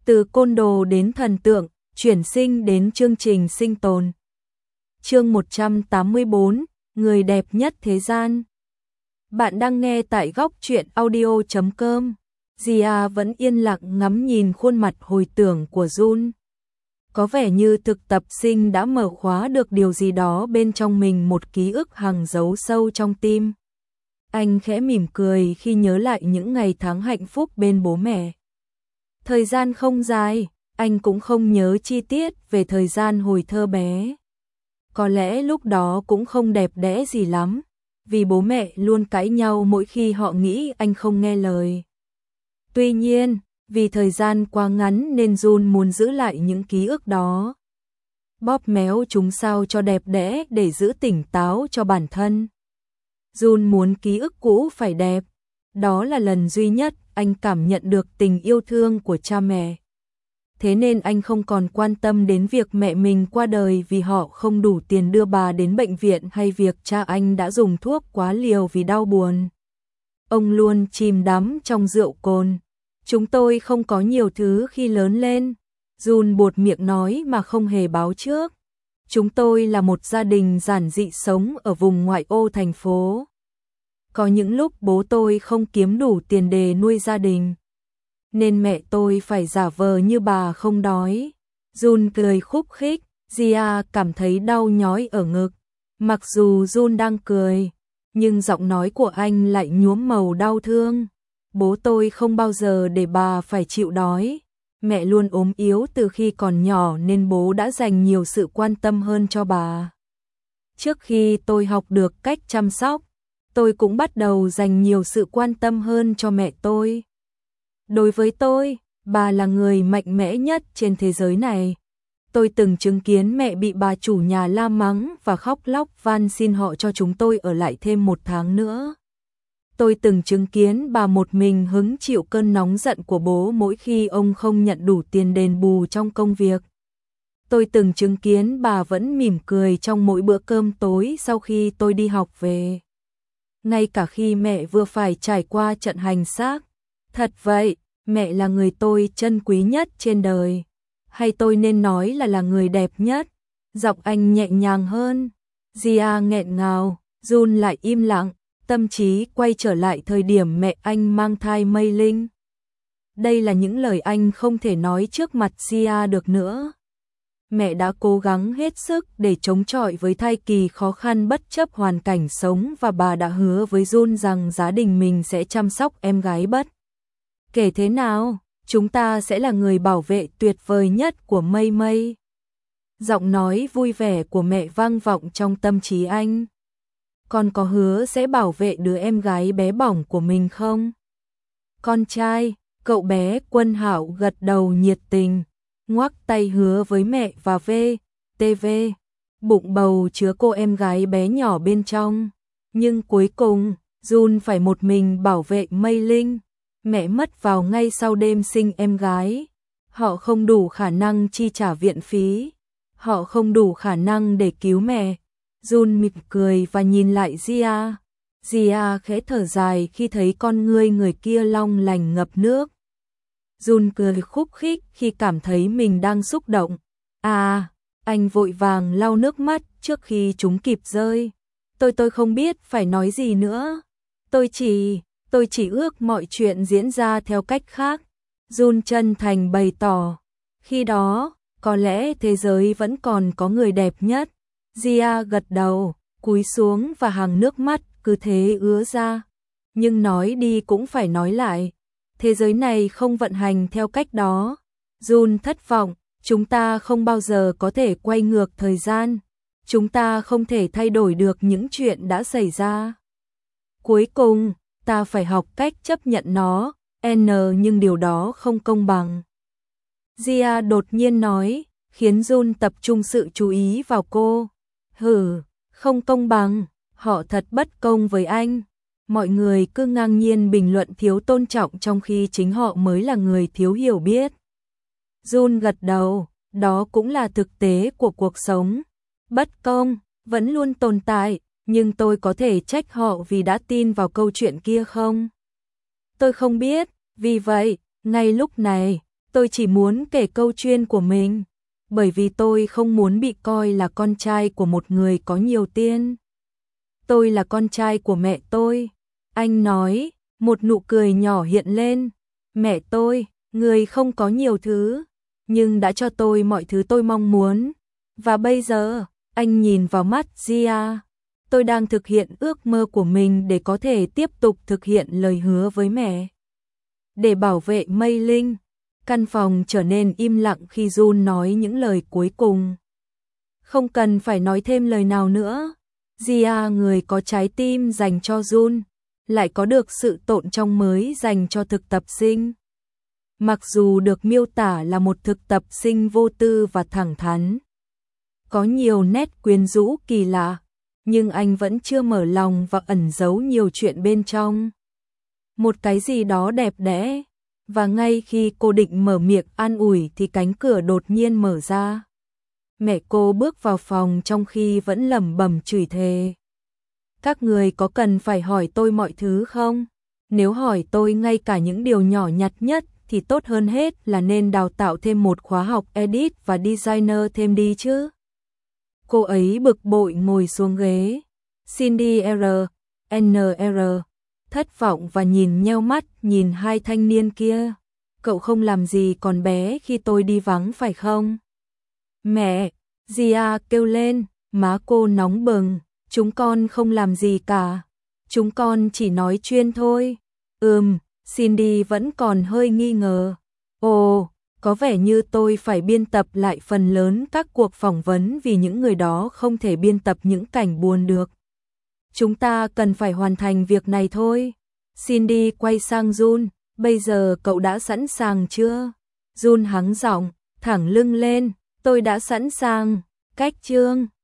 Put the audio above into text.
Từ côn đồ đến thần tượng, chuyển sinh đến chương trình sinh tồn. Chương 184, người đẹp nhất thế gian. Bạn đang nghe tại góc truyện audio.com. Gia vẫn yên lặng ngắm nhìn khuôn mặt hồi tưởng của Jun. Có vẻ như thực tập sinh đã mở khóa được điều gì đó bên trong mình, một ký ức hằn giấu sâu trong tim. Anh khẽ mỉm cười khi nhớ lại những ngày tháng hạnh phúc bên bố mẹ. Thời gian không dài, anh cũng không nhớ chi tiết về thời gian hồi thơ bé. Có lẽ lúc đó cũng không đẹp đẽ gì lắm, vì bố mẹ luôn cãi nhau mỗi khi họ nghĩ anh không nghe lời. Tuy nhiên, vì thời gian quá ngắn nên Jun muốn giữ lại những ký ức đó. Bóp méo chúng sao cho đẹp đẽ để giữ tỉnh táo cho bản thân. Jun muốn ký ức cũ phải đẹp. Đó là lần duy nhất anh cảm nhận được tình yêu thương của cha mẹ. Thế nên anh không còn quan tâm đến việc mẹ mình qua đời vì họ không đủ tiền đưa bà đến bệnh viện, hay việc cha anh đã dùng thuốc quá liều vì đau buồn. Ông luôn chìm đắm trong rượu cồn. Chúng tôi không có nhiều thứ khi lớn lên. Jun buột miệng nói mà không hề báo trước. Chúng tôi là một gia đình giản dị sống ở vùng ngoại ô thành phố. Có những lúc bố tôi không kiếm đủ tiền để nuôi gia đình, nên mẹ tôi phải giả vờ như bà không đói. Jun cười khúc khích, Gia cảm thấy đau nhói ở ngực. Mặc dù Jun đang cười, nhưng giọng nói của anh lại nhuốm màu đau thương. Bố tôi không bao giờ để bà phải chịu đói. Mẹ luôn ốm yếu từ khi còn nhỏ nên bố đã dành nhiều sự quan tâm hơn cho bà. Trước khi tôi học được cách chăm sóc, tôi cũng bắt đầu dành nhiều sự quan tâm hơn cho mẹ tôi. Đối với tôi, bà là người mạnh mẽ nhất trên thế giới này. Tôi từng chứng kiến mẹ bị bà chủ nhà la mắng và khóc lóc van xin họ cho chúng tôi ở lại thêm 1 tháng nữa. Tôi từng chứng kiến bà một mình hứng chịu cơn nóng giận của bố mỗi khi ông không nhận đủ tiền đền bù trong công việc. Tôi từng chứng kiến bà vẫn mỉm cười trong mỗi bữa cơm tối sau khi tôi đi học về. Ngay cả khi mẹ vừa phải trải qua trận hành xác. Thật vậy, mẹ là người tôi trân quý nhất trên đời. Hay tôi nên nói là người đẹp nhất. Giọng anh nhẹ nhàng hơn. Gia nghẹn ngào, Jun lại im lặng, tâm trí quay trở lại thời điểm mẹ anh mang thai Mây Linh. Đây là những lời anh không thể nói trước mặt Gia được nữa. Mẹ đã cố gắng hết sức để chống chọi với thai kỳ khó khăn bất chấp hoàn cảnh sống, và bà đã hứa với Jun rằng gia đình mình sẽ chăm sóc em gái bất kể thế nào, chúng ta sẽ là người bảo vệ tuyệt vời nhất của Mây Mây. Giọng nói vui vẻ của mẹ vang vọng trong tâm trí anh. Con có hứa sẽ bảo vệ đứa em gái bé bỏng của mình không? Con trai, cậu bé Quân Hạo gật đầu nhiệt tình, ngoắc tay hứa với mẹ và VTV. Bụng bầu chứa cô em gái bé nhỏ bên trong. Nhưng cuối cùng, Jun phải một mình bảo vệ Mây Linh. Mẹ mất vào ngay sau đêm sinh em gái. Họ không đủ khả năng chi trả viện phí. Họ không đủ khả năng để cứu mẹ. Jun mỉm cười và nhìn lại Gia. Gia khẽ thở dài khi thấy con ngươi người kia long lanh ngập nước. Jun cười khúc khích khi cảm thấy mình đang xúc động. Anh vội vàng lau nước mắt trước khi chúng kịp rơi. Tôi không biết phải nói gì nữa. Tôi chỉ ước mọi chuyện diễn ra theo cách khác. Jun chân thành bày tỏ. Khi đó, có lẽ thế giới vẫn còn có người đẹp nhất. Gia gật đầu, cúi xuống và hàng nước mắt cứ thế ứa ra. Nhưng nói đi cũng phải nói lại. Thế giới này không vận hành theo cách đó. Jun thất vọng, chúng ta không bao giờ có thể quay ngược thời gian. Chúng ta không thể thay đổi được những chuyện đã xảy ra. Cuối cùng, ta phải học cách chấp nhận nó, nhưng điều đó không công bằng. Gia đột nhiên nói, khiến Jun tập trung sự chú ý vào cô. Không công bằng, họ thật bất công với anh. Mọi người cứ ngang nhiên bình luận thiếu tôn trọng trong khi chính họ mới là người thiếu hiểu biết. Jun gật đầu, đó cũng là thực tế của cuộc sống. Bất công vẫn luôn tồn tại, nhưng tôi có thể trách họ vì đã tin vào câu chuyện kia không? Tôi không biết, vì vậy, ngay lúc này, Tôi chỉ muốn kể câu chuyện của mình, bởi vì tôi không muốn bị coi là con trai của một người có nhiều tiền. Tôi là con trai của mẹ tôi. Anh nói, một nụ cười nhỏ hiện lên. Mẹ tôi, người không có nhiều thứ, nhưng đã cho tôi mọi thứ tôi mong muốn. Và bây giờ, anh nhìn vào mắt Gia. Tôi đang thực hiện ước mơ của mình để có thể tiếp tục thực hiện lời hứa với mẹ. Để bảo vệ Mei Linh, căn phòng trở nên im lặng khi Jun nói những lời cuối cùng. Không cần phải nói thêm lời nào nữa. Gia, người có trái tim dành cho Jun, lại có được sự tôn trọng mới dành cho thực tập sinh. Mặc dù được miêu tả là một thực tập sinh vô tư và thẳng thắn, có nhiều nét quyến rũ kỳ lạ, nhưng anh vẫn chưa mở lòng và ẩn giấu nhiều chuyện bên trong. Một cái gì đó đẹp đẽ, và ngay khi cô định mở miệng an ủi thì cánh cửa đột nhiên mở ra. Mẹ cô bước vào phòng trong khi vẫn lẩm bẩm chửi thề. Các người có cần phải hỏi tôi mọi thứ không? Nếu hỏi tôi ngay cả những điều nhỏ nhặt nhất thì tốt hơn hết là nên đào tạo thêm một khóa học edit và designer thêm đi chứ. Cô ấy bực bội ngồi xuống ghế. Cindy NR, thất vọng và nhìn nheo mắt nhìn hai thanh niên kia. Cậu không làm gì còn bé khi tôi đi vắng phải không? Mẹ, Gia kêu lên, má cô nóng bừng. Chúng con không làm gì cả. Chúng con chỉ nói chuyện thôi. Cindy vẫn còn hơi nghi ngờ. Ồ, có vẻ như tôi phải biên tập lại phần lớn các cuộc phỏng vấn vì những người đó không thể biên tập những cảnh buồn được. Chúng ta cần phải hoàn thành việc này thôi. Cindy quay sang Jun, bây giờ cậu đã sẵn sàng chưa? Jun hắng giọng, thẳng lưng lên, tôi đã sẵn sàng. Cách chương